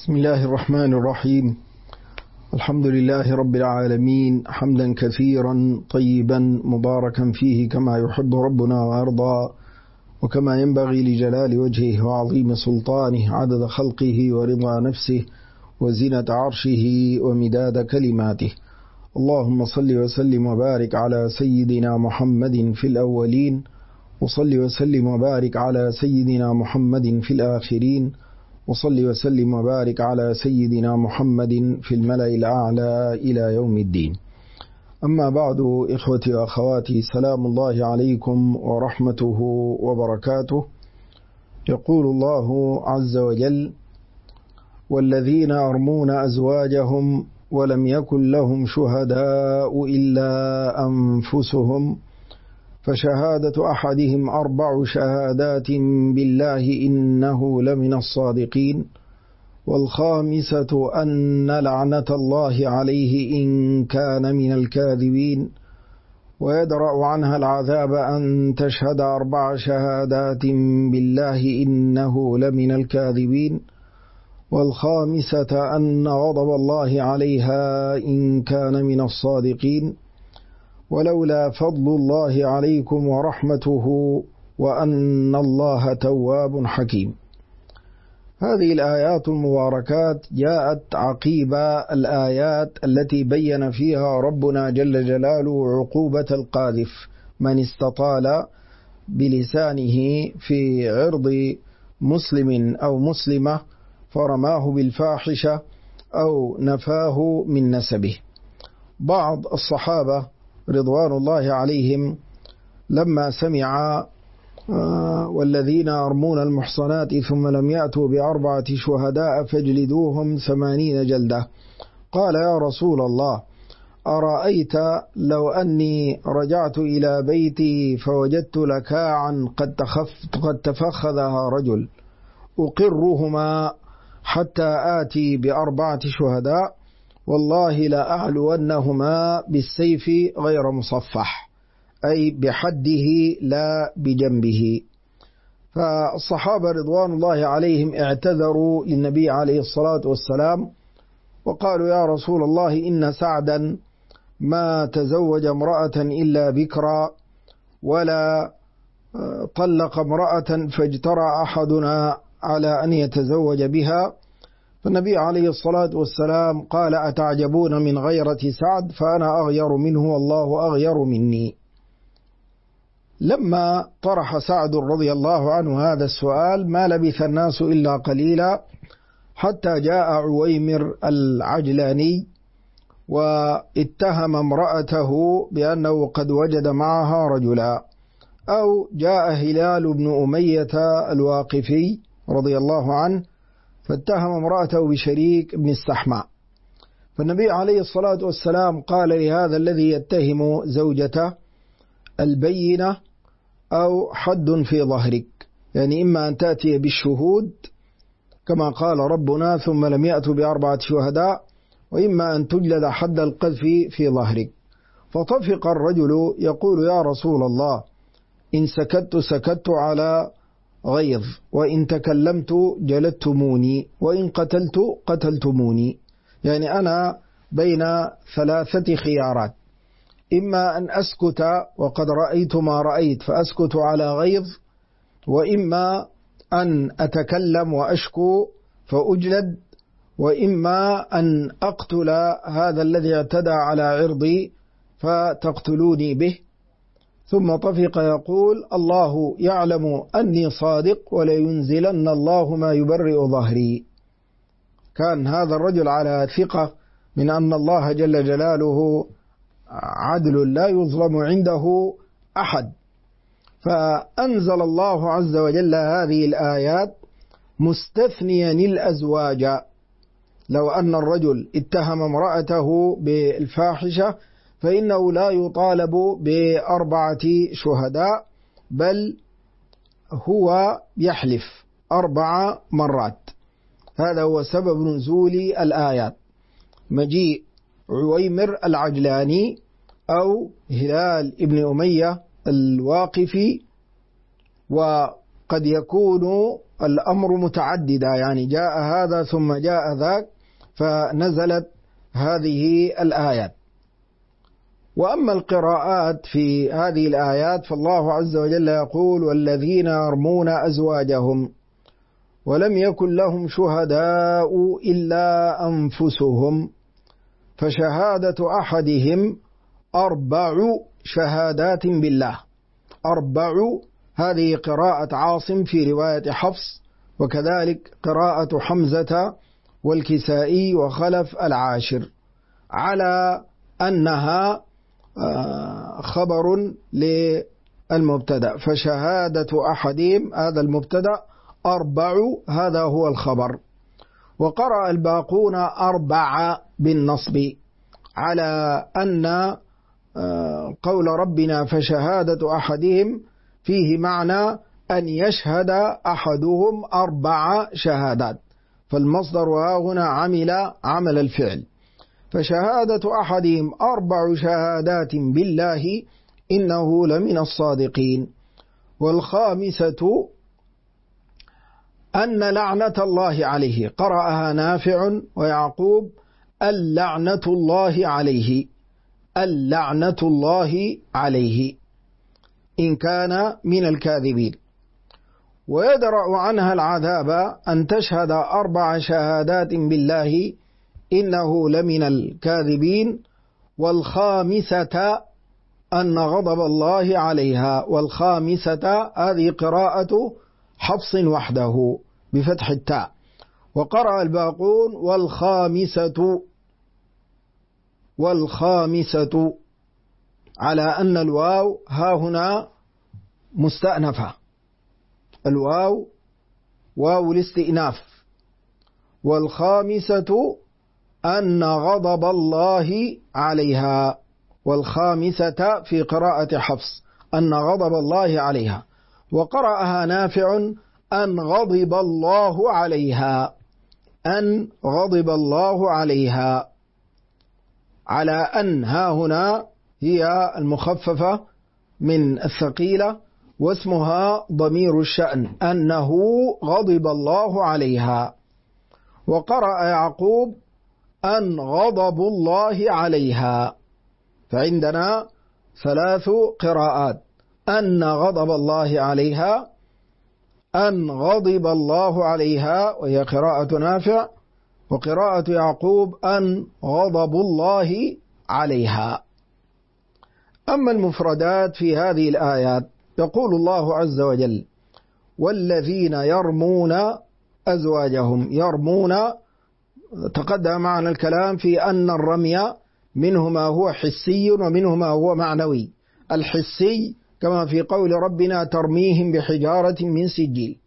بسم الله الرحمن الرحيم. الحمد لله رب العالمين، حمدا كثيرا طيبا مباركا فيه كما يحب ربنا ويرضى، وكما ينبغي لجلال وجهه وعظيم سلطانه، عدد خلقه ورضا نفسه وزنة عرشه ومداد كلماته. اللهم صل وسلم وبارك على سيدنا محمد في الأولين، وصل وسلم وبارك على سيدنا محمد في الآخرين، وصل وسلم وبارك على سيدنا محمد في الملأ الأعلى إلى يوم الدين. أما بعد، إخوتي وأخواتي، سلام الله عليكم ورحمته وبركاته. يقول الله عز وجل: والذين يرمون أزواجهم ولم يكن لهم شهداء إلا أنفسهم فشهادة أحدهم 4 شهادات بالله إنه لمن الصادقين، والخامسة أن لعنة الله عليه إن كان من الكاذبين، ويدرأ عنها العذاب أن تشهد 4 شهادات بالله إنه لمن الكاذبين، والخامسة أن غضب الله عليها إن كان من الصادقين، ولولا فضل الله عليكم ورحمته وأن الله تواب حكيم. هذه الآيات المباركات جاءت عقيب الآيات التي بين فيها ربنا جل جلاله عقوبة القاذف، من استطال بلسانه في عرض مسلم أو مسلمة فرماه بالفاحشة أو نفاه من نسبه. بعض الصحابة رضوان الله عليهم لما سمع والذين يرمون المحصنات ثم لم يأتوا ب4 شهداء فاجلدوهم 80 جلدة، قال: يا رسول الله، أرأيت لو أني رجعت إلى بيتي فوجدت لكاعا قد تفخذها رجل أقرهما حتى آتي ب4 شهداء، والله لا أعلونهما بالسيف غير مصفح، أي بحده لا بجنبه. فالصحابة رضوان الله عليهم اعتذروا للنبي عليه الصلاة والسلام وقالوا: يا رسول الله، إن سعدا ما تزوج امرأة إلا بكرا، ولا طلق امرأة فاجترى أحدنا على أن يتزوج بها. فالنبي عليه الصلاة والسلام قال: أتعجبون من غيرة سعد؟ فأنا أغير منه والله أغير مني. لما طرح سعد رضي الله عنه هذا السؤال ما لبث الناس إلا قليلا حتى جاء عويمر العجلاني واتهم امرأته بأنه قد وجد معها رجلا، أو جاء هلال بن أمية الواقفي رضي الله عنه فاتهم امرأته بشريك بن السحماء. فالنبي عليه الصلاة والسلام قال لهذا الذي يتهم زوجته: البينة أو حد في ظهرك، يعني إما أن تأتي بالشهود كما قال ربنا ثم لم يأتوا ب4 شهداء، وإما أن تجلد حد القذف في ظهرك. فطفق الرجل يقول: يا رسول الله، إن سكت على غيظ، وإن تكلمت جلدتموني، وإن قتلت قتلتموني. يعني أنا بين 3 خيارات: إما أن أسكت وقد رأيت ما رأيت فأسكت على غيظ، وإما أن أتكلم وأشكو فأجلد، وإما أن أقتل هذا الذي اعتدى على عرضي فتقتلوني به. ثم طفق يقول: الله يعلم أني صادق ولينزلن الله ما يبرئ ظهري. كان هذا الرجل على ثقة من أن الله جل جلاله عدل لا يظلم عنده أحد. فأنزل الله عز وجل هذه الآيات مستثنيا الأزواج. لو أن الرجل اتهم امرأته بالفاحشة فإنه لا يطالب ب4 شهداء، بل هو يحلف 4 مرات. هذا هو سبب نزول الآيات، مجيء عويمر العجلاني أو هلال ابن أمية الواقفي، وقد يكون الأمر متعددة، يعني جاء هذا ثم جاء ذاك، فنزلت هذه الآيات. وأما القراءات في هذه الآيات فالله عز وجل يقول: والذين يرمون أزواجهم ولم يكن لهم شهداء إلا أنفسهم فشهادة أحدهم 4 شهادات بالله. 4 هذه قراءة عاصم في رواية حفص، وكذلك قراءة حمزة والكسائي وخلف العاشر، على أنها خبر للمبتدأ. فشهادة أحدهم هذا المبتدأ، 4 هذا هو الخبر. وقرأ الباقون 4 بالنصب، على أن قول ربنا فشهادة أحدهم فيه معنى أن يشهد أحدهم 4 شهادات، فالمصدر هنا عمل الفعل. فشهادة أحدهم 4 شهادات بالله إنه لمن الصادقين. والخامسة أن لعنة الله عليه، قرأها نافع ويعقوب: اللعنة الله عليه، اللعنة الله عليه إن كان من الكاذبين. ويدرأ عنها العذاب أن تشهد 4 شهادات بالله إنه لمن الكاذبين. والخامسة أن غضب الله عليها. والخامسة هذه قراءة حفص وحده بفتح التاء. وقرأ الباقون والخامسة على أن الواو ها هنا مستأنفة، الواو واو الاستئناف. والخامسة أن غضب الله عليها. والخامسة في قراءة حفص أن غضب الله عليها. وقرأها نافع أن غضب الله عليها، أن غضب الله عليها، على أن ها هنا هي المخففة من الثقيلة، واسمها ضمير الشأن، أنه غضب الله عليها. وقرأ يعقوب أن غضب الله عليها. فعندنا 3 قراءات: أن غضب الله عليها، أن غضب الله عليها وهي قراءة نافع، وقراءة يعقوب أن غضب الله عليها. أما المفردات في هذه الآيات يقول الله عز وجل: والذين يرمون أزواجهم. يرمون تقدم معنا الكلام في أن الرمي منه ما هو حسي ومنه ما هو معنوي. الحسي كما في قول ربنا: ترميهم بحجارة من سجيل.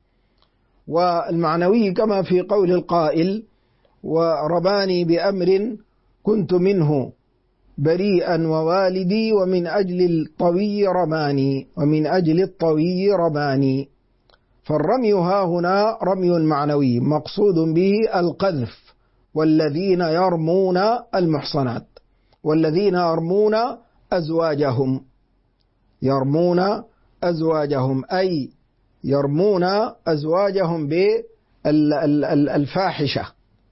والمعنوي كما في قول القائل: ورماني بأمر كنت منه بريئا ووالدي ومن أجل الطوي رماني، ومن أجل الطوي رماني. فالرمي ها هنا رمي معنوي مقصود به القذف. والذين يرمون المحصنات، والذين يرمون أزواجهم، يرمون أزواجهم أي يرمون أزواجهم بالفاحشة،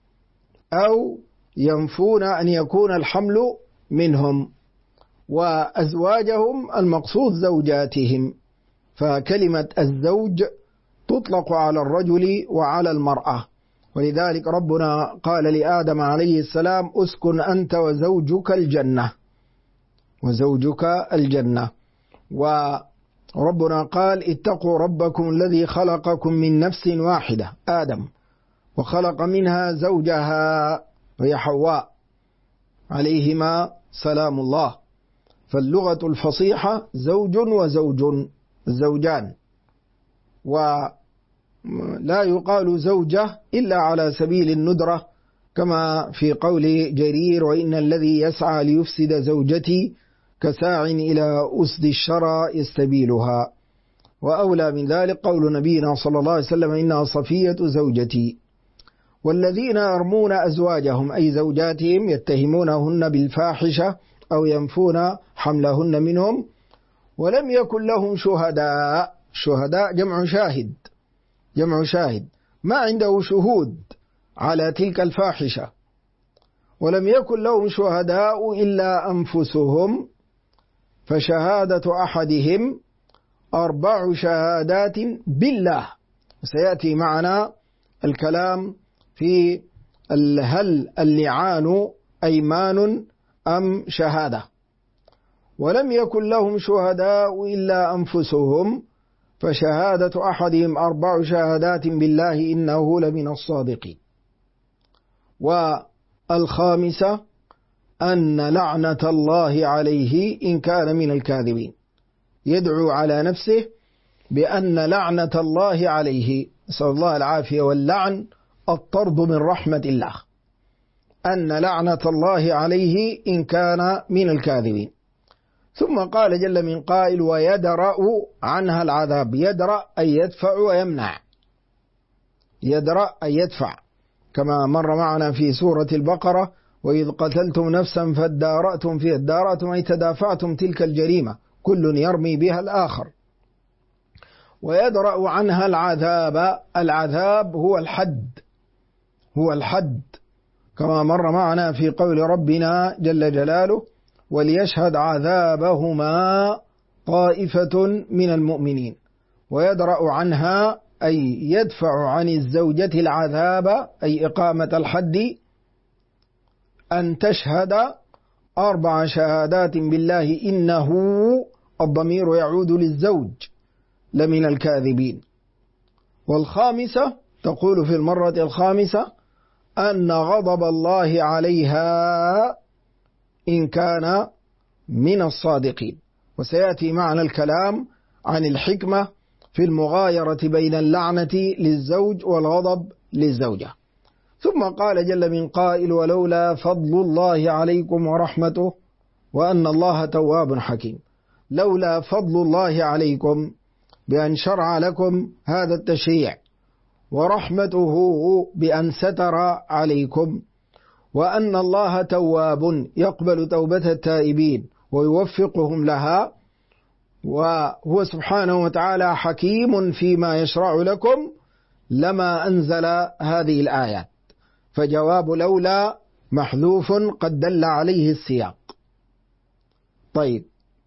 أو ينفون أن يكون الحمل منهم. وأزواجهم المقصود زوجاتهم، فكلمة الزوج تطلق على الرجل وعلى المرأة. ولذلك ربنا قال لآدم عليه السلام: اسكن أنت وزوجك الجنة، وزوجك الجنة. وربنا قال: اتقوا ربكم الذي خلقكم من نفس واحدة، آدم، وخلق منها زوجها وهي حواء عليهما سلام الله. فاللغة الفصيحة زوج وزوج، الزوجان، ولا يقال زوجة إلا على سبيل الندرة، كما في قول جرير: وإن الذي يسعى ليفسد زوجتي كساع إلى أسد الشرى يستبيلها. وأولى من ذلك قول نبينا صلى الله عليه وسلم: إنها صفية زوجتي. والذين يرمون أزواجهم أي زوجاتهم يتهمونهن بالفاحشة أو ينفون حملهن منهم ولم يكن لهم شهداء. شهداء جمع شاهد، جمع شاهد، ما عنده شهود على تلك الفاحشة، ولم يكن لهم شهداء إلا أنفسهم، فشهادة أحدهم 4 شهادات بالله. سيأتي معنا الكلام في هل اللعان أيمان أم شهادة. ولم يكن لهم شهداء إلا أنفسهم، فشهادة أحدهم 4 شهادات بالله إنه لمن الصادقين. والخامسة أن لعنة الله عليه إن كان من الكاذبين، يدعو على نفسه بأن لعنة الله عليه، نسأل الله العافية، واللعن الطرد من رحمة الله، أن لعنة الله عليه إن كان من الكاذبين. ثم قال جل من قائل: ويدرأ عنها العذاب. يدرأ أي يدفع ويمنع، يدرأ أي يدفع، كما مر معنا في سورة البقرة: وإذ قتلتم نفسا فادارأتم فيها. ادارأتم أي تدافعتم تلك الجريمة، كل يرمي بها الآخر. ويدرأ عنها العذاب. العذاب هو الحد، هو الحد، كما مر معنا في قول ربنا جل جلاله: وليشهد عذابهما طائفة من المؤمنين. ويدرأ عنها أي يدفع عن الزوجة العذاب، أي إقامة الحد، أن تشهد 4 شهادات بالله إنه، الضمير يعود للزوج، لمن الكاذبين. والخامسة تقول في المرة الخامسة: أن غضب الله عليها إن كان من الصادقين. وسيأتي معنا الكلام عن الحكمة في المغايرة بين اللعنة للزوج والغضب للزوجة. ثم قال جل من قائل: ولولا فضل الله عليكم ورحمته وأن الله تواب حكيم. لولا فضل الله عليكم بأن شرع لكم هذا التشريع، ورحمته بأن ستر عليكم، وأن الله تواب يقبل توبة التائبين ويوفقهم لها، وهو سبحانه وتعالى حكيم فيما يشرع لكم، لما أنزل هذه الآيات. فجواب لولا محذوف قد دل عليه السياق. طيب،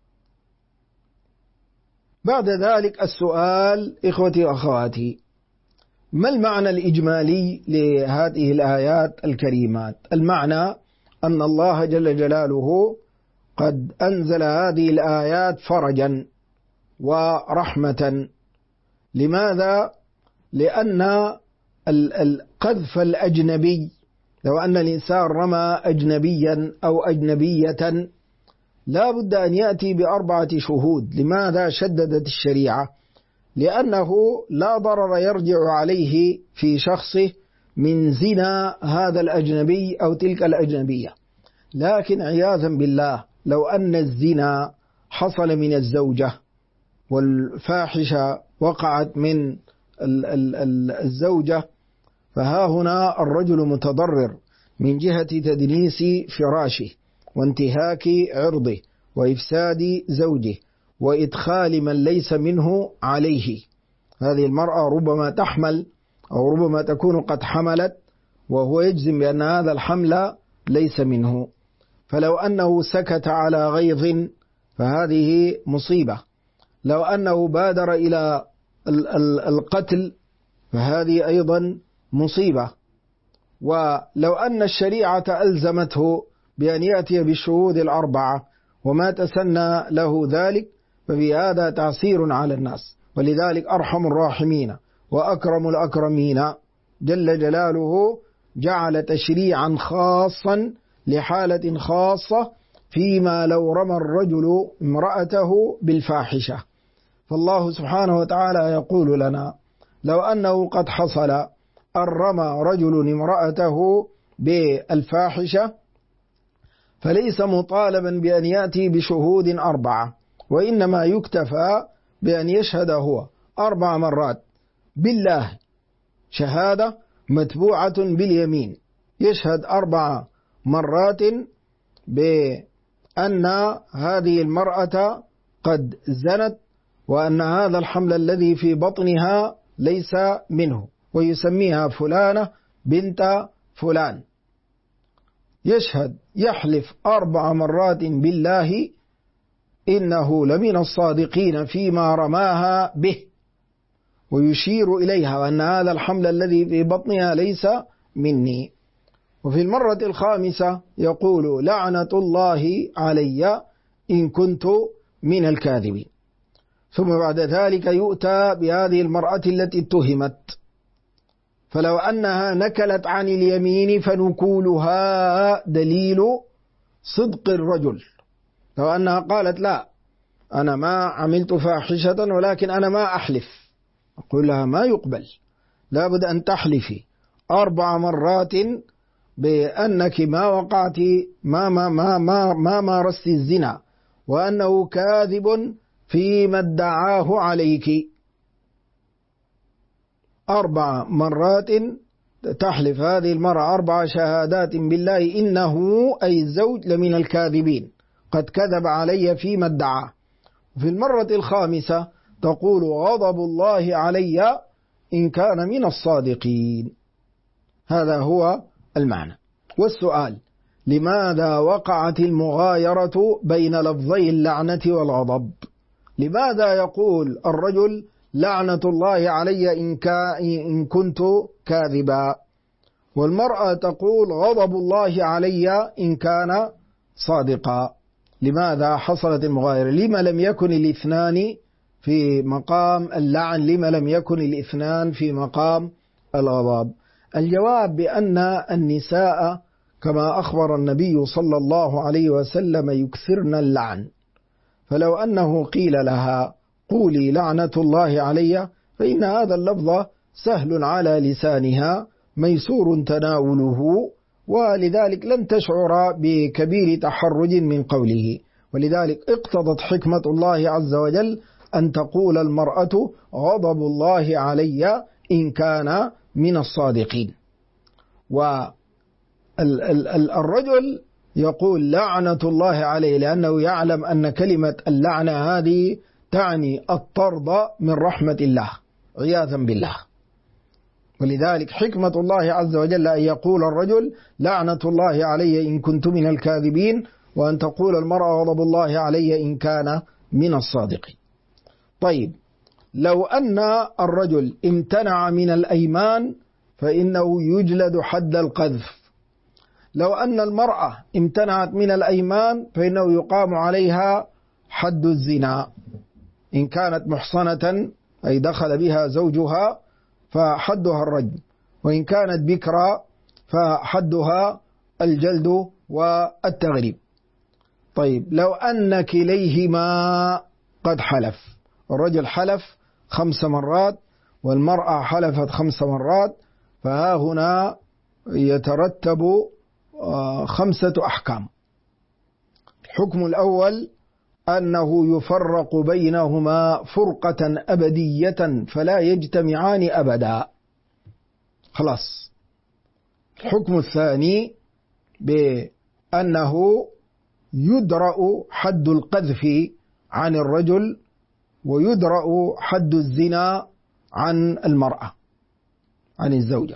بعد ذلك السؤال: إخوتي وأخواتي، ما المعنى الإجمالي لهذه الآيات الكريمات؟ المعنى أن الله جل جلاله قد أنزل هذه الآيات فرجا ورحمة. لماذا؟ لأن القذف الأجنبي، لو أن الإنسان رمى أجنبيا أو أجنبية، لا بد أن يأتي ب4 شهود. لماذا شددت الشريعة؟ لأنه لا ضرر يرجع عليه في شخصه من زنا هذا الأجنبي أو تلك الأجنبية. لكن عياذا بالله، لو أن الزنا حصل من الزوجة والفاحشة وقعت من الزوجة، فها هنا الرجل متضرر من جهة تدنيس فراشه وانتهاك عرضه وإفساد زوجه وإدخال من ليس منه عليه. هذه المرأة ربما تحمل أو ربما تكون قد حملت وهو يجزم بأن هذا الحمل ليس منه. فلو أنه سكت على غيظ فهذه مصيبة. لو أنه بادر إلى القتل فهذه أيضا مصيبة. ولو أن الشريعة ألزمته بأن يأتي بالشهود 4 وما تسنى له ذلك، ففي هذا تعسير على الناس. ولذلك أرحم الراحمين وأكرم الأكرمين جل جلاله جعل تشريعا خاصا لحالة خاصة، فيما لو رمى الرجل امرأته بالفاحشة. فالله سبحانه وتعالى يقول لنا: لو أنه قد حصل أن رمى رجل امرأته بالفاحشة، فليس مطالبا بأن يأتي بشهود 4، وإنما يكتفى بأن يشهد هو 4 مرات بالله، شهادة متبوعة باليمين، يشهد 4 مرات بأن هذه المرأة قد زنت، وأن هذا الحمل الذي في بطنها ليس منه، ويسميها فلانة بنت فلان. يحلف 4 مرات بالله إنه لمن الصادقين فيما رماها به، ويشير إليها وأن هذا الحمل الذي في بطنها ليس مني. وفي المرة الخامسة يقول لعنة الله علي إن كنت من الكاذبين. ثم بعد ذلك يؤتى بهذه المرأة التي اتهمت، فلو أنها نكلت عن اليمين فنكولها دليل صدق الرجل. لو أنها قالت لا أنا ما عملت فاحشة ولكن أنا ما أحلف، أقول لها ما يقبل، لابد أن تحلفي 4 مرات بأنك ما وقعت ما مارست الزنا، وأنه كاذب فيما ادعاه عليك. 4 مرات تحلف هذه المرأة 4 شهادات بالله إنه أي الزوج لمن الكاذبين، قد كذب علي فيما ادعاه. في المرة الخامسة تقول غضب الله علي إن كان من الصادقين. هذا هو المعنى. والسؤال: لماذا وقعت المغايرة بين لفظي اللعنة والغضب؟ لماذا يقول الرجل لعنة الله علي إن كنت كاذبا، والمرأة تقول غضب الله علي إن كان صادقا؟ لماذا حصلت المغايرة؟ لما لم يكن الاثنان في مقام اللعن؟ لما لم يكن الاثنان في مقام الغضب؟ الجواب بأن النساء كما أخبر النبي صلى الله عليه وسلم يكثرن اللعن، فلو أنه قيل لها قولي لعنة الله علي فإن هذا اللفظ سهل على لسانها ميسور تناوله، ولذلك لن تشعر بكبير تحرج من قوله. ولذلك اقتضت حكمة الله عز وجل أن تقول المرأة غضب الله علي إن كان من الصادقين. والرجل يقول لعنة الله عليه لأنه يعلم أن كلمة اللعنة هذه تعني الطرد من رحمة الله عياذا بالله. ولذلك حكمة الله عز وجل أن يقول الرجل لعنة الله علي إن كنت من الكاذبين، وأن تقول المرأة غضب الله علي إن كان من الصادقين. طيب، لو أن الرجل امتنع من الأيمان فإنه يجلد حد القذف. لو أن المرأة امتنعت من الأيمان فإنه يقام عليها حد الزنا، إن كانت محصنة أي دخل بها زوجها فحدها الرجم، وإن كانت بكرا فحدها الجلد والتغريب. طيب، لو أن كليهما قد حلف، الرجل حلف 5 مرات والمرأة حلفت 5 مرات، فها هنا يترتب 5 أحكام. الحكم الأول أنه يفرق بينهما فرقة أبدية فلا يجتمعان أبدا، خلاص. الحكم الثاني بأنه يدرأ حد القذف عن الرجل ويدرأ حد الزنا عن المرأة عن الزوجة.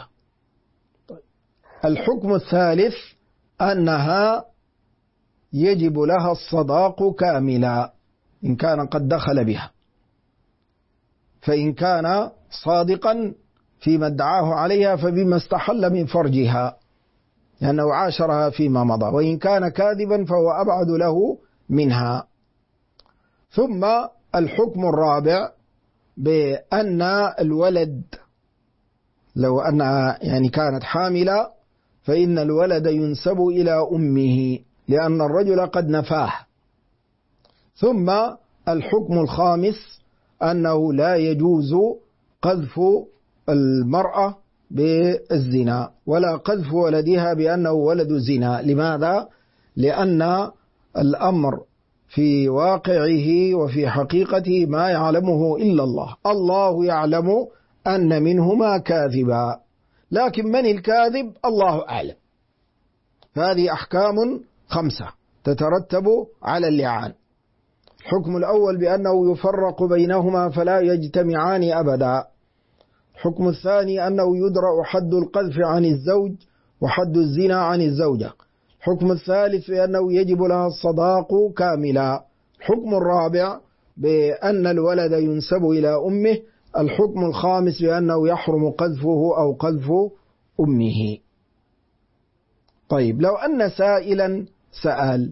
الحكم الثالث أنها يجب لها الصداق كاملا إن كان قد دخل بها، فإن كان صادقا فيما ادعاه عليها فبما استحل من فرجها لأنه عاشرها فيما مضى، وإن كان كاذبا فهو أبعد له منها. ثم الحكم الرابع بأن الولد لو أنها كانت حاملة فإن الولد ينسب إلى أمه لأن الرجل قد نفاه. ثم الحكم الخامس أنه لا يجوز قذف المرأة بالزنا ولا قذف ولدها بأنه ولد زنا. لماذا؟ لأن الأمر في واقعه وفي حقيقته ما يعلمه إلا الله. الله يعلم أن منهما كاذبا، لكن من الكاذب الله أعلم. فهذه أحكام 5 تترتب على اللعان. الحكم الأول بأنه يفرق بينهما فلا يجتمعان أبدا. الحكم الثاني أنه يدرأ حد القذف عن الزوج وحد الزنا عن الزوجة. الحكم الثالث بأنه يجب لها الصداق كاملا. الحكم الرابع بأن الولد ينسب إلى أمه. الحكم الخامس بأنه يحرم قذفه أو قذف أمه. طيب، لو أن سائلا سأل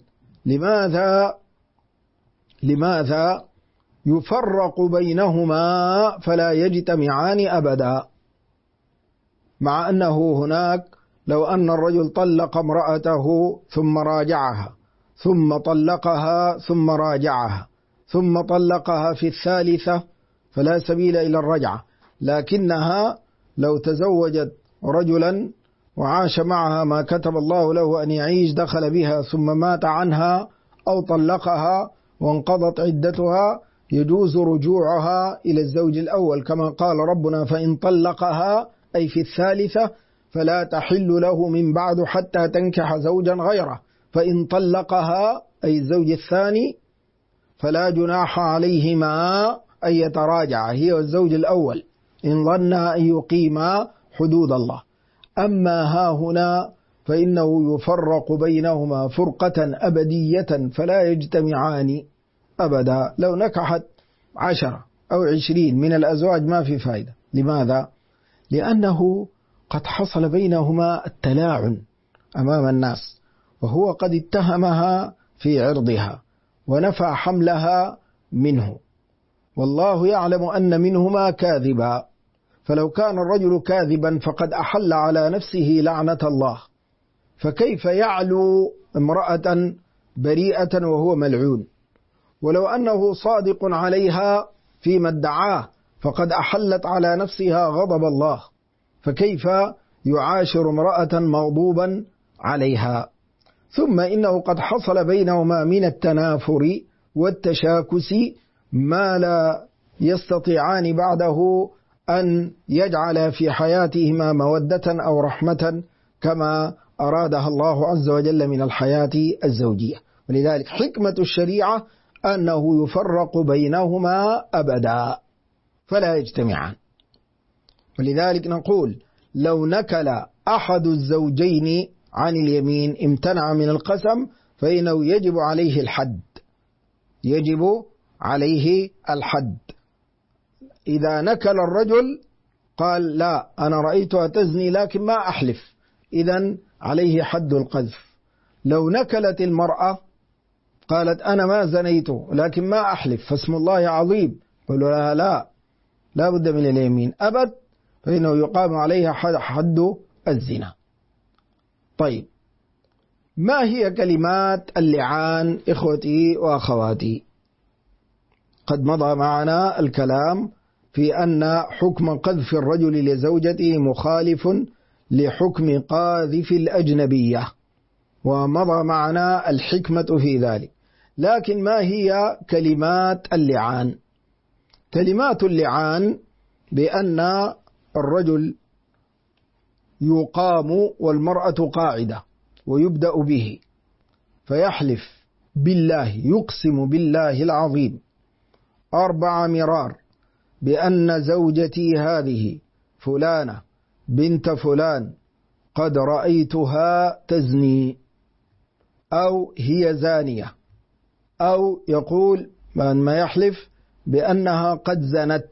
لماذا يفرق بينهما فلا يجتمعان أبدا، مع أنه هناك لو أن الرجل طلق امرأته ثم راجعها ثم طلقها ثم راجعها ثم طلقها في الثالثة فلا سبيل إلى الرجعة، لكنها لو تزوجت رجلا وعاش معها ما كتب الله له أن يعيش، دخل بها ثم مات عنها أو طلقها وانقضت عدتها، يجوز رجوعها إلى الزوج الأول، كما قال ربنا: فإن طلقها أي في الثالثة فلا تحل له من بعد حتى تنكح زوجا غيره، فإن طلقها أي الزوج الثاني فلا جناح عليهما أن يتراجعا هي والزوج الأول إن ظنا أن يقيما حدود الله. أما ها هنا فإنه يفرق بينهما فرقة أبدية فلا يجتمعان أبدا. لو نكحت 10 أو 20 من الأزواج ما في فائدة. لماذا؟ لأنه قد حصل بينهما التلاعن أمام الناس، وهو قد اتهمها في عرضها ونفى حملها منه، والله يعلم أن منهما كاذبا. فلو كان الرجل كاذبا فقد أحل على نفسه لعنة الله، فكيف يعلو امرأة بريئة وهو ملعون؟ ولو أنه صادق عليها فيما ادعاه فقد أحلت على نفسها غضب الله، فكيف يعاشر امرأة مغضوبا عليها؟ ثم إنه قد حصل بينهما من التنافر والتشاكس ما لا يستطيعان بعده أن يجعل في حياتهما مودة أو رحمة كما أرادها الله عز وجل من الحياة الزوجية. ولذلك حكمة الشريعة أنه يفرق بينهما أبدا فلا يجتمعان. ولذلك نقول: لو نكل أحد الزوجين عن اليمين امتنع من القسم فإنه يجب عليه الحد، يجب عليه الحد. إذا نكل الرجل قال: لا أنا رأيتها تزني لكن ما أحلف، إذن عليه حد القذف. لو نكلت المرأة قالت: أنا ما زنيت لكن ما أحلف فاسم الله عظيم، قالوا لها: لا بد من اليمين، أبد، فإنه يقام عليها حد الزنا. طيب، ما هي كلمات اللعان إخوتي وأخواتي؟ قد مضى معنا الكلام في أن حكم قذف الرجل لزوجته مخالف لحكم قاذف الأجنبية، ومضى معنا الحكمة في ذلك. لكن ما هي كلمات اللعان؟ كلمات اللعان بأن الرجل يقام والمرأة قاعدة ويبدأ به فيحلف بالله، يقسم بالله العظيم 4 مرار بأن زوجتي هذه فلانة بنت فلان قد رأيتها تزني، أو هي زانية، أو يقول ما يحلف بأنها قد زنت.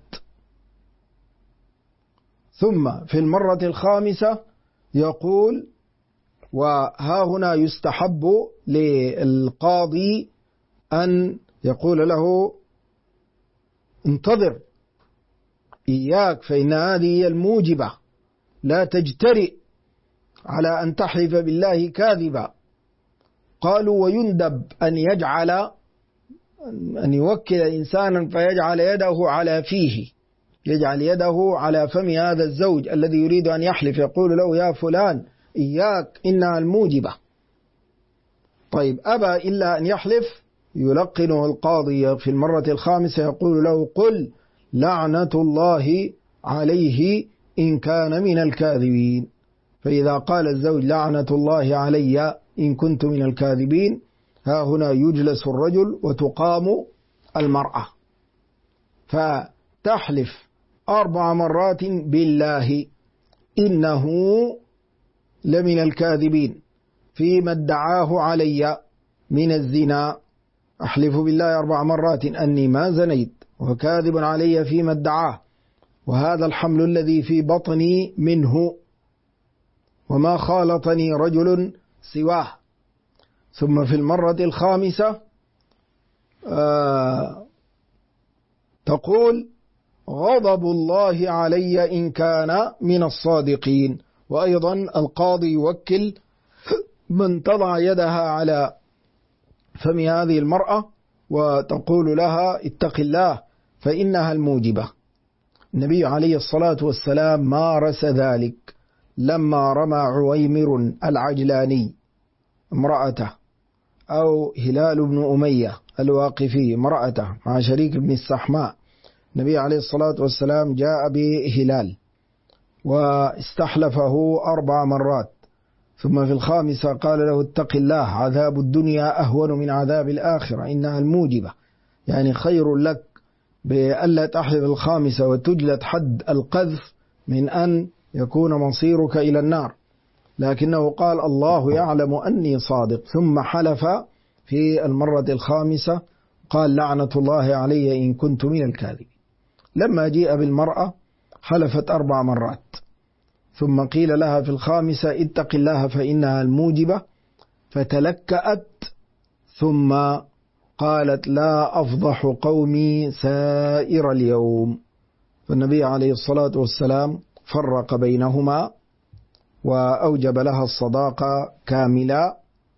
ثم في المرة الخامسة يقول: وها هنا يستحب للقاضي أن يقول له: انتظر، إياك، فإن هذه هي الموجبة، لا تجترئ على أن تحلف بالله كاذبا. قالوا: ويندب أن يوكل إنسانا فيجعل يده على فيه، يجعل يده على فم هذا الزوج الذي يريد أن يحلف، يقول له: يا فلان إياك، إنها الموجبة. طيب، أبى إلا أن يحلف، يلقنه القاضي في المرة الخامسة، يقول له: قل لعنة الله عليه إن كان من الكاذبين. فإذا قال الزوج: لعنة الله علي إن كنت من الكاذبين، ها هنا يجلس الرجل وتقام المرأة فتحلف 4 مرات بالله إنه لمن الكاذبين فيما ادعاه علي من الزنا، أحلف بالله 4 مرات أني ما زنيت، وكاذب علي فيما ادعاه، وهذا الحمل الذي في بطني منه، وما خالطني رجل سواه. ثم في المرة الخامسة تقول غضب الله علي إن كان من الصادقين. وأيضا القاضي يوكل من تضع يدها على فم هذه المرأة وتقول لها اتق الله فإنها الموجبة. النبي عليه الصلاة والسلام مارس ذلك لما رمى عويمر العجلاني امرأته، أو هلال بن أمية الواقفي امرأته مع شريك بن السحماء. النبي عليه الصلاة والسلام جاء بهلال واستحلفه 4 مرات، ثم في الخامسة قال له اتق الله عذاب الدنيا أهون من عذاب الآخرة إنها الموجبة، يعني خير لك بألا تحلف الخامسة وتجلد حد القذف من أن يكون مصيرك إلى النار. لكنه قال الله يعلم أني صادق، ثم حلف في المرة الخامسة قال لعنة الله علي إن كنت من الكاذبين. لما جيء بالمرأة حلفت 4 مرات، ثم قيل لها في الخامسة اتق الله فإنها الموجبة، فتلكأت ثم قالت لا أفضح قومي سائر اليوم. فالنبي عليه الصلاة والسلام فرق بينهما وأوجب لها الصداقة كاملة.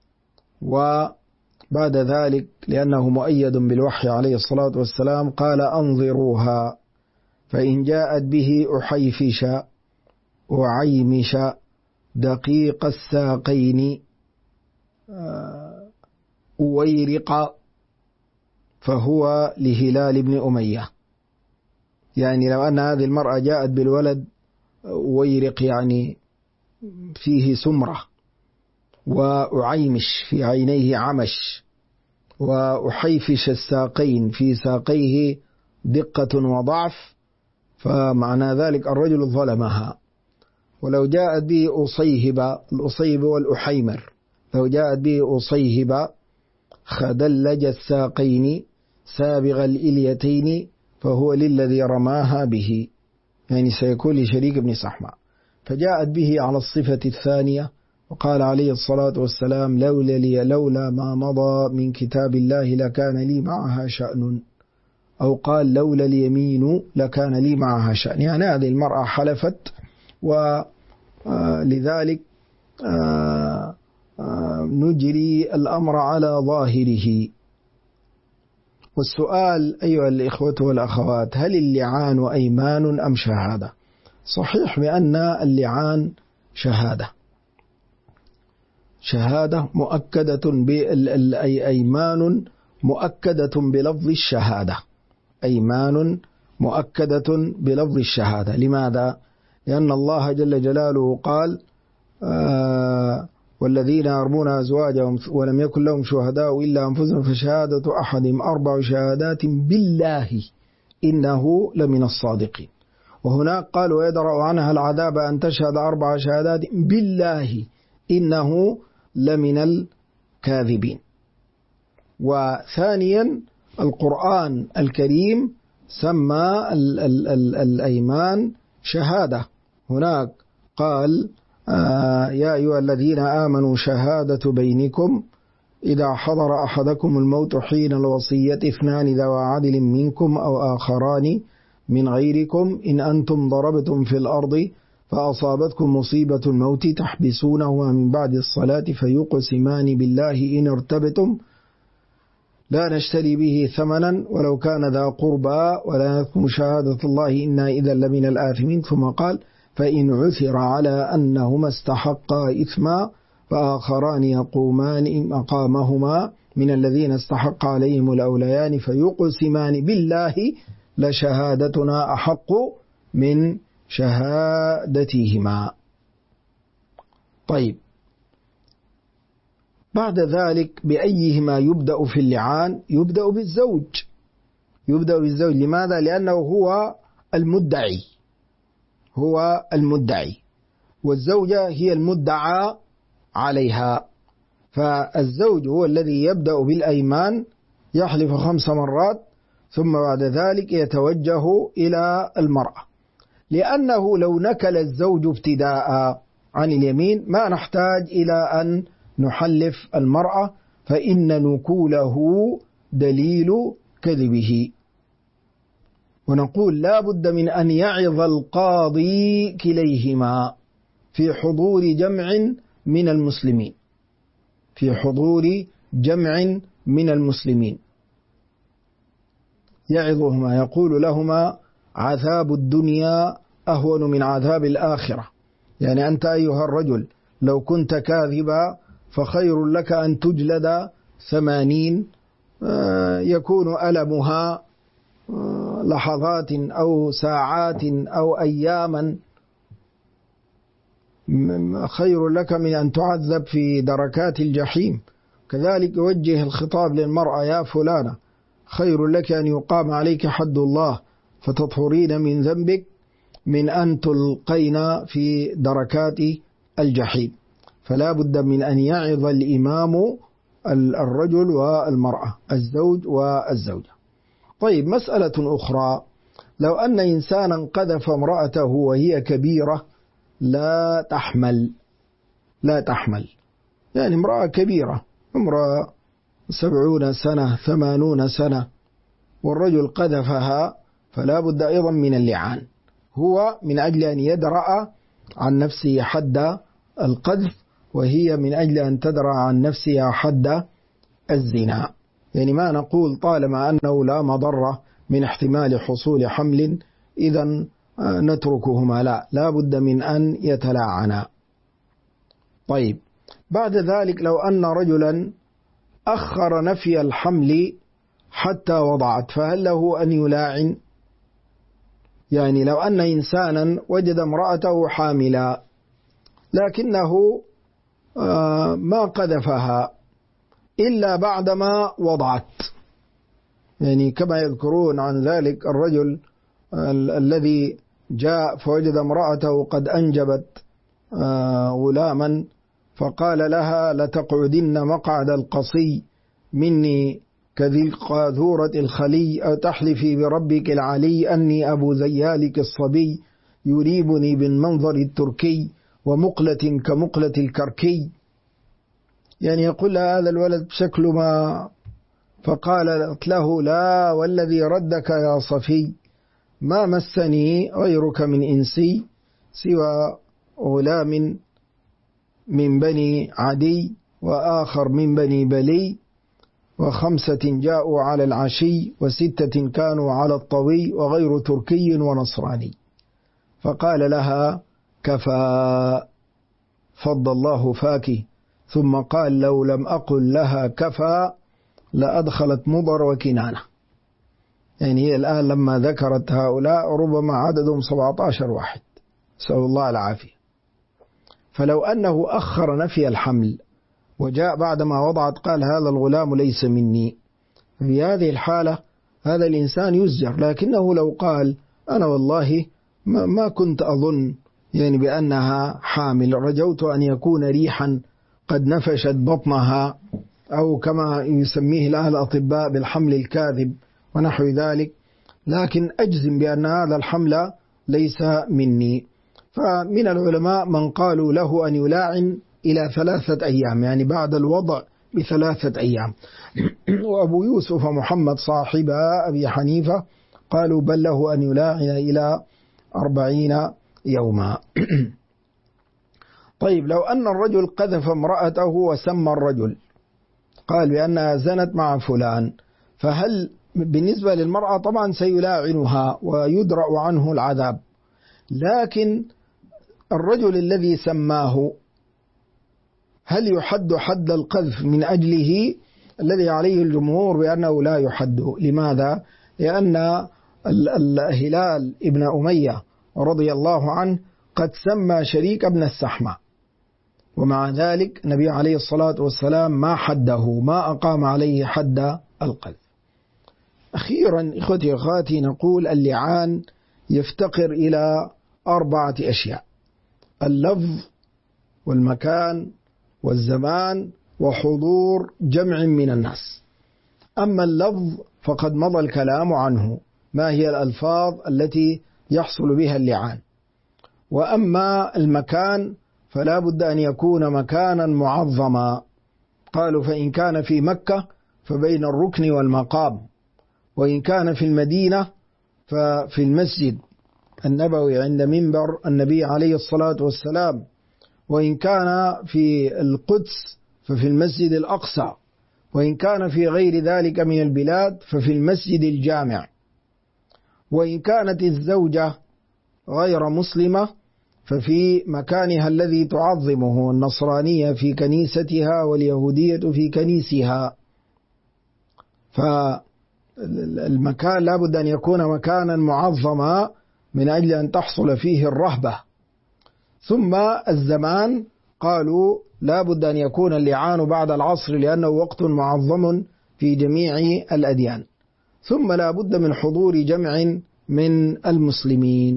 وبعد ذلك لأنه مؤيد بالوحي عليه الصلاة والسلام قال أنظروها فإن جاءت به أحيفش أعيمش دقيق الساقين أويرق فهو لهلال بن أمية. يعني لو أن هذه المرأة جاءت بالولد أويرق يعني فيه سمرة، وأعيمش في عينيه عمش، وأحيفش الساقين في ساقيه دقة وضعف، فمعنى ذلك الرجل ظلمها. ولو جاءت به أصيهب، الأصيب والأحيمر، لو جاءت به أصيهب خدلج الساقين سابغ الإليتين فهو للذي رماها به، يعني سيكون لشريك بن سحماء. فجاءت به على الصفة الثانية، وقال عليه الصلاة والسلام لولا ما مضى من كتاب الله لكان لي معها شأن، أو قال لولا اليمين لكان لي معها شأن. يعني هذه المرأة حلفت، ولذلك نجري الأمر على ظاهره. والسؤال أيها الإخوة والأخوات، هل اللعان أيمان أم شهادة؟ صحيح بأن اللعان شهادة مؤكدة، أيمان مؤكدة بلفظ الشهادة، أيمان مؤكدة بلفظ الشهادة. لماذا؟ لأن الله جل جلاله قال والذين يرمون أزواجهم ولم يكن لهم شهداء إلا أنفسهم فشهادة أحدهم 4 شهادات بالله إنه لمن الصادقين. وهناك قال ويدرأ عنها العذاب أن تشهد 4 شهادات بالله إنه لمن الكاذبين. وثانيا القرآن الكريم سمى الأيمان شهادة. هناك قال يا أيها الذين آمنوا شهادة بينكم إذا حضر أحدكم الموت حين الوصية 2 ذوى عدل منكم أو آخران من غيركم إن أنتم ضربتم في الأرض فأصابتكم مصيبة الموت تحبسونهما من بعد الصلاة فيقسمان بالله إن ارتبتم لا نشتري به ثمنا ولو كان ذا قربى ولا نكتم شهادة الله إنا إذا لمن الآثمين. ثم قال فإن عثر على أنهما استحقا إثما فآخران يقومان مقامهما من الذين استحق عليهم الأوليان فيقسمان بالله لشهادتنا أحق من شهادتهما. طيب، بعد ذلك بأيهما يبدأ في اللعان؟ يبدأ بالزوج. لماذا؟ لأنه هو المدعي، هو المدعي، والزوجة هي المدعى عليها. فالزوج هو الذي يبدأ بالأيمان، يحلف 5 مرات، ثم بعد ذلك يتوجه إلى المرأة، لأنه لو نكل الزوج ابتداء عن اليمين ما نحتاج إلى أن نحلف المرأة، فإن نكوله دليل كذبه. ونقول لا بد من أن يعظ القاضي كليهما في حضور جمع من المسلمين، في حضور جمع من المسلمين، يعظهما، يقول لهما عذاب الدنيا أهون من عذاب الآخرة. يعني أنت أيها الرجل لو كنت كاذبا فخير لك أن تجلد 80، يكون ألمها لحظات أو ساعات أو أياما، خير لك من أن تعذب في دركات الجحيم. كذلك يوجه الخطاب للمرأة: يا فلانة، خير لك أن يقام عليك حد الله فتطهرين من ذنبك من أن تلقين في دركات الجحيم. فلا بد من أن يعظ الإمام الرجل والمرأة، الزوج والزوجة. طيب، مسألة أخرى: لو أن إنسانا قذف امرأته وهي كبيرة لا تحمل، يعني امرأة كبيرة، امرأة 70 سنة 80 سنة، والرجل قذفها، فلا بد أيضا من اللعان، هو من أجل أن يدرأ عن نفسه حد القذف، وهي من أجل أن تدرأ عن نفسها حد الزنا. يعني ما نقول طالما أنه لا مضرة من احتمال حصول حمل إذن نتركهما، لا بد من أن يتلاعنا. طيب، بعد ذلك لو أن رجلا أخر نفي الحمل حتى وضعت، فهل له أن يلاعن؟ يعني لو أن إنسانا وجد امرأته حاملا لكنه ما قذفها إلا بعدما وضعت، يعني كما يذكرون عن ذلك الرجل الذي جاء فوجد امرأته قد أنجبت غلاما، فقال لها: لتقعدن مقعد القصي مني كذي قاذورة الخلي، أو تحلفي بربك العلي أني أبو ذيالك الصبي يريبني بالمنظر التركي ومقلة كمقلة الكركي. يعني يقول لها هذا الولد شكله ما، فقالت له: لا والذي ردك يا صفي، ما مسني غيرك من إنسي سوى غلام من بني عدي وآخر من بني بلي، 5 جاءوا على العشي 6 كانوا على الطوي وغير تركي ونصراني. فقال لها: كفى، فض الله فاك. ثم قال: لو لم أقل لها كفى لأدخلت مضر وكنانة. يعني هي الآن لما ذكرت هؤلاء ربما عددهم 17 واحد، نسأل الله العافية. فلو أنه أخر نفي الحمل وجاء بعدما وضعت قال: هذا الغلام ليس مني، في هذه الحالة هذا الإنسان يزجر. لكنه لو قال: أنا والله ما كنت أظن يعني بأنها حامل، رجوت أن يكون ريحا قد نفشت بطنها، أو كما يسميه الآن الأطباء بالحمل الكاذب ونحو ذلك، لكن أجزم بأن هذا الحمل ليس مني. فمن العلماء من قالوا له أن يلاعن إلى 3 أيام، يعني بعد الوضع ب3 أيام. وأبو يوسف محمد صاحب أبي حنيفة قالوا بل له أن يلاعن إلى 40 يوما. طيب، لو أن الرجل قذف امرأته وسمى الرجل قال بأنها زنت مع فلان، فهل بالنسبة للمرأة طبعا سيلاعنها ويدرأ عنه العذاب، لكن الرجل الذي سماه هل يحد حد القذف من أجله؟ الذي عليه الجمهور بأنه لا يحد. لماذا؟ لأن الهلال ابن أمية رضي الله عنه قد سمى شريك ابن السحمة، ومع ذلك النبي عليه الصلاة والسلام ما حده، ما أقام عليه حد القذف. أخيرا إخوتي وأخواتي، نقول اللعان يفتقر إلى 4 أشياء: اللفظ والمكان والزمان وحضور جمع من الناس. أما اللفظ فقد مضى الكلام عنه، ما هي الألفاظ التي يحصل بها اللعان. وأما المكان فلا بد أن يكون مكانا معظما، قالوا فإن كان في مكة فبين الركن والمقام، وإن كان في المدينة ففي المسجد النبوي عند منبر النبي عليه الصلاة والسلام، وإن كان في القدس ففي المسجد الأقصى، وإن كان في غير ذلك من البلاد ففي المسجد الجامع. وإن كانت الزوجة غير مسلمة ففي مكانها الذي تعظمه، النصرانية في كنيستها واليهودية في كنيسها. فالمكان لا بد أن يكون مكانا معظما من أجل أن تحصل فيه الرهبة. ثم الزمان قالوا لا بد أن يكون اللعان بعد العصر لأنه وقت معظم في جميع الأديان. ثم لا بد من حضور جمع من المسلمين،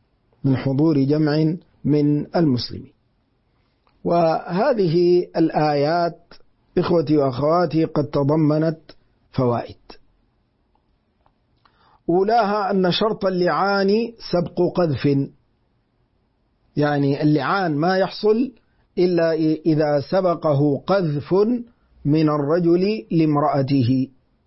وهذه الآيات إخوتي وأخواتي قد تضمنت فوائد. أولاها أن شرط اللعان سبق قذف، يعني اللعان ما يحصل إلا إذا سبقه قذف من الرجل لامرأته.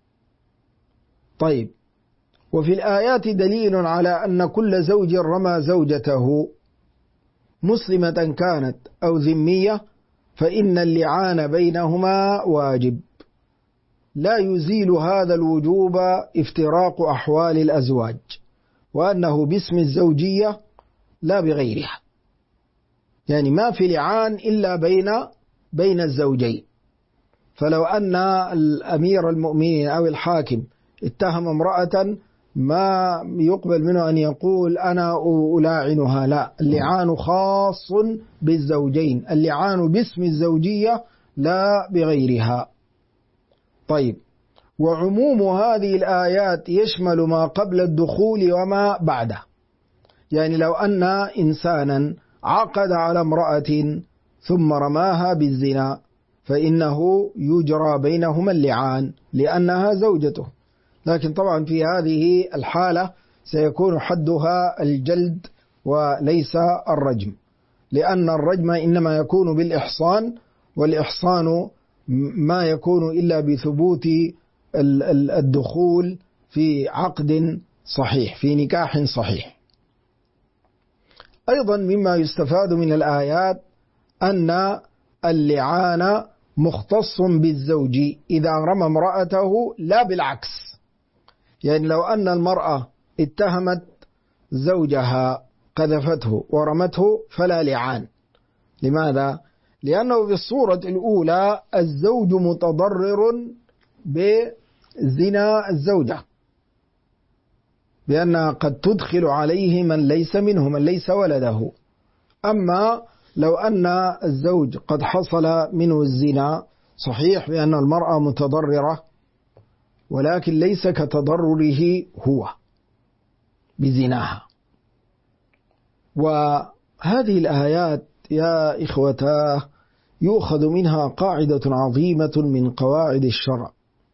طيب، وفي الآيات دليل على أن كل زوج رمى زوجته مسلمة كانت أو ذمية فإن اللعان بينهما واجب، لا يزيل هذا الوجوب افتراق أحوال الأزواج، وأنه باسم الزوجية لا بغيرها، يعني ما في لعان إلا بين الزوجين. فلو أن الأمير المؤمنين أو الحاكم اتهم امرأة ما يقبل منه أن يقول أنا ألاعنها، لا، اللعان خاص بالزوجين، اللعان باسم الزوجية لا بغيرها. طيب، وعموم هذه الآيات يشمل ما قبل الدخول وما بعده، يعني لو أن إنسانا عقد على امرأة ثم رماها بالزنا فإنه يجرى بينهما اللعان لأنها زوجته، لكن طبعا في هذه الحالة سيكون حدها الجلد وليس الرجم، لأن الرجم إنما يكون بالإحصان، والإحصان ما يكون إلا بثبوت الدخول في عقد صحيح، في نكاح صحيح. أيضا مما يستفاد من الآيات أن اللعان مختص بالزوج إذا رمى امرأته لا بالعكس، يعني لو أن المرأة اتهمت زوجها قذفته ورمته فلا لعان. لماذا؟ لأنه في الصورة الأولى الزوج متضرر بزنا الزوجة، بأنها قد تدخل عليه من ليس منه، من ليس ولده. أما لو أن الزوج قد حصل منه الزنا صحيح بأن المرأة متضررة، ولكن ليس كتضرره هو بزناها. وهذه الآيات يا إخوتاه يؤخذ منها قاعدة عظيمة من قواعد الشرع،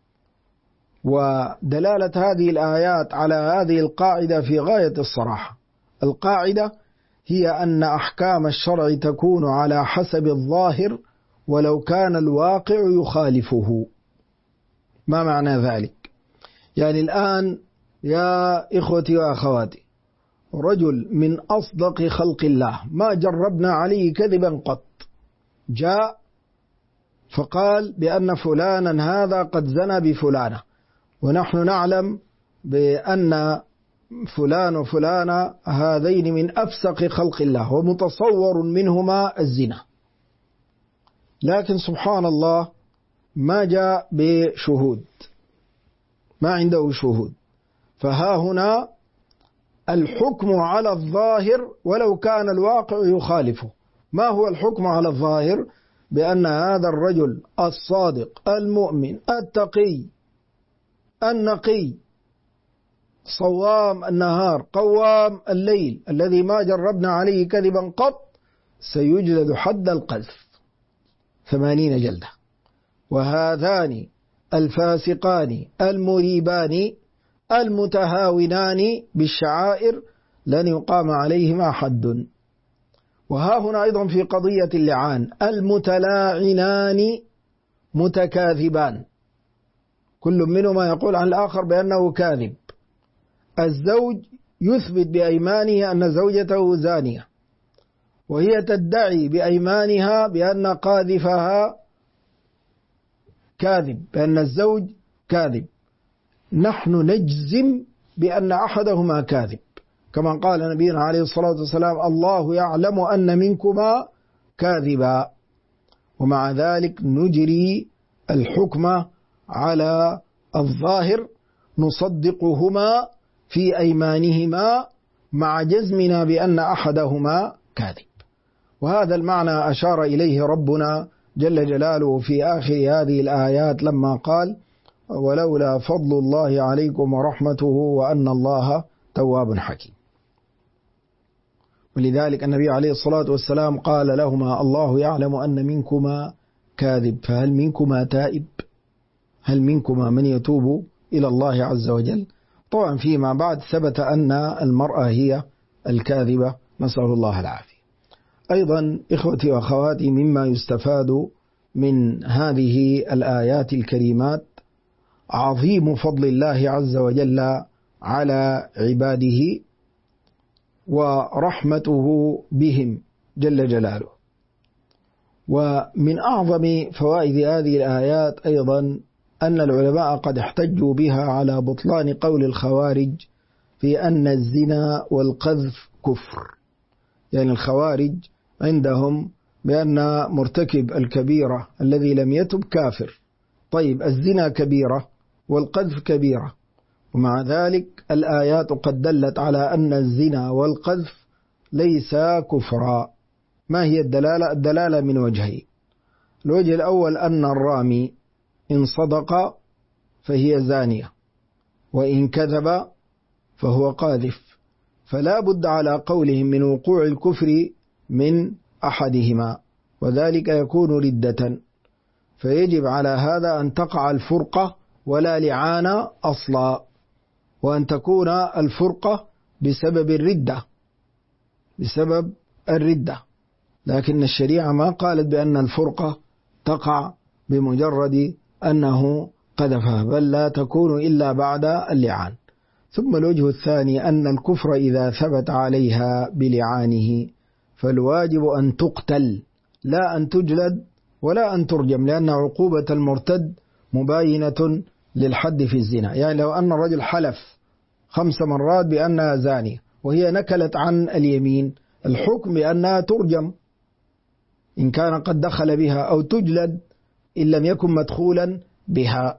ودلالة هذه الآيات على هذه القاعدة في غاية الصراحة. القاعدة هي أن أحكام الشرع تكون على حسب الظاهر ولو كان الواقع يخالفه. ما معنى ذلك؟ يعني الآن يا إخوتي وأخواتي، رجل من أصدق خلق الله ما جربنا عليه كذبا قط، جاء فقال بأن فلانا هذا قد زنى بفلانة، ونحن نعلم بأن فلان وفلانة هذين من أفسق خلق الله ومتصور منهما الزنا، لكن سبحان الله ما جاء بشهود، ما عنده شهود. فها هنا الحكم على الظاهر ولو كان الواقع يخالفه. ما هو الحكم على الظاهر؟ بأن هذا الرجل الصادق المؤمن التقي النقي صوام النهار قوام الليل الذي ما جربنا عليه كذبا قط سيجلد حد القذف 80 جلدة. وهذان الفاسقان المريبان المتهاونان بالشعائر لن يقام عليهما حد. وها هنا أيضا في قضية اللعان المتلاعنان متكاذبان، كل منهما يقول عن الآخر بأنه كاذب. الزوج يثبت بأيمانه أن زوجته زانية، وهي تدعي بأيمانها بأن قاذفها كاذب، بأن الزوج كاذب. نحن نجزم بأن أحدهما كاذب، كما قال نبينا عليه الصلاة والسلام: الله يعلم أن منكما كاذبا. ومع ذلك نجري الحكم على الظاهر، نصدقهما في أيمانهما مع جزمنا بأن أحدهما كاذب. وهذا المعنى أشار إليه ربنا جل جلاله في آخر هذه الآيات لما قال: ولولا فضل الله عليكم ورحمته وأن الله تواب حكيم. ولذلك النبي عليه الصلاة والسلام قال لهما: الله يعلم أن منكما كاذب، فهل منكما تائب؟ هل منكما من يتوب إلى الله عز وجل؟ طبعا فيما بعد ثبت أن المرأة هي الكاذبة، نسأل الله العافية. أيضا إخوتي وأخواتي، مما يستفاد من هذه الآيات الكريمات عظيم فضل الله عز وجل على عباده ورحمته بهم جل جلاله. ومن أعظم فوائد هذه الآيات أيضا أن العلماء قد احتجوا بها على بطلان قول الخوارج في أن الزنا والقذف كفر. يعني الخوارج عندهم بأن مرتكب الكبيرة الذي لم يتب كافر. طيب، الزنا كبيرة والقذف كبيرة، ومع ذلك الآيات قد دلت على أن الزنا والقذف ليس كفرا. ما هي الدلالة؟ الدلالة من وجهين. الوجه الأول أن الرامي إن صدق فهي زانية، وإن كذب فهو قاذف، فلا بد على قولهم من وقوع الكفر من أحدهما، وذلك يكون ردة. فيجب على هذا أن تقع الفرقة ولا لعان أصلا، وأن تكون الفرقة بسبب الردة، بسبب الردة. لكن الشريعة ما قالت بأن الفرقة تقع بمجرد أنه قذفها، بل لا تكون إلا بعد اللعان. ثم الوجه الثاني أن الكفر إذا ثبت عليها بلعانه فالواجب أن تقتل، لا أن تجلد ولا أن ترجم، لأن عقوبة المرتد مباينة للحد في الزنا. يعني لو أن الرجل حلف 5 مرات بأنها زانية وهي نكلت عن اليمين، الحكم بأنها ترجم إن كان قد دخل بها، أو تجلد إن لم يكن مدخولا بها.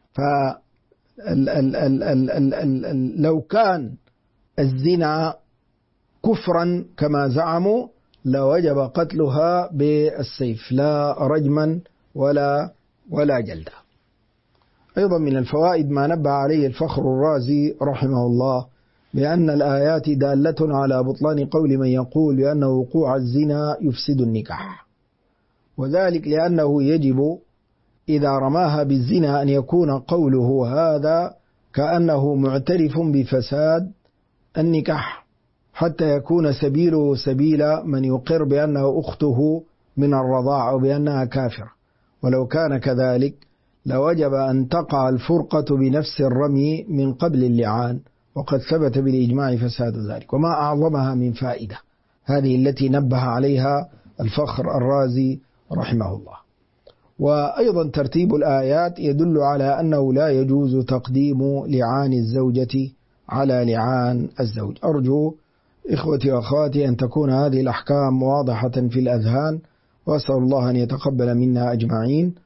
فلو كان الزنا كفرا كما زعموا لوجب قتلها بالسيف، لا رجما ولا جلدا. أيضا من الفوائد ما نبه عليه الفخر الرازي رحمه الله، بأن الآيات دالة على بطلان قول من يقول بأن وقوع الزنا يفسد النكاح، وذلك لأنه يجب إذا رماها بالزنا أن يكون قوله هذا كأنه معترف بفساد النكاح، حتى يكون سبيله سبيل من يقر بأنه أخته من الرضاع أو بأنها كافرة. ولو كان كذلك لوجب أن تقع الفرقة بنفس الرمي من قبل اللعان، وقد ثبت بالإجماع فساد ذلك. وما أعظمها من فائدة هذه التي نبه عليها الفخر الرازي رحمه الله. وأيضا ترتيب الآيات يدل على أنه لا يجوز تقديم لعان الزوجة على لعان الزوج. أرجو إخوتي وأخواتي أن تكون هذه الأحكام واضحة في الأذهان، وأسأل الله أن يتقبل منا أجمعين.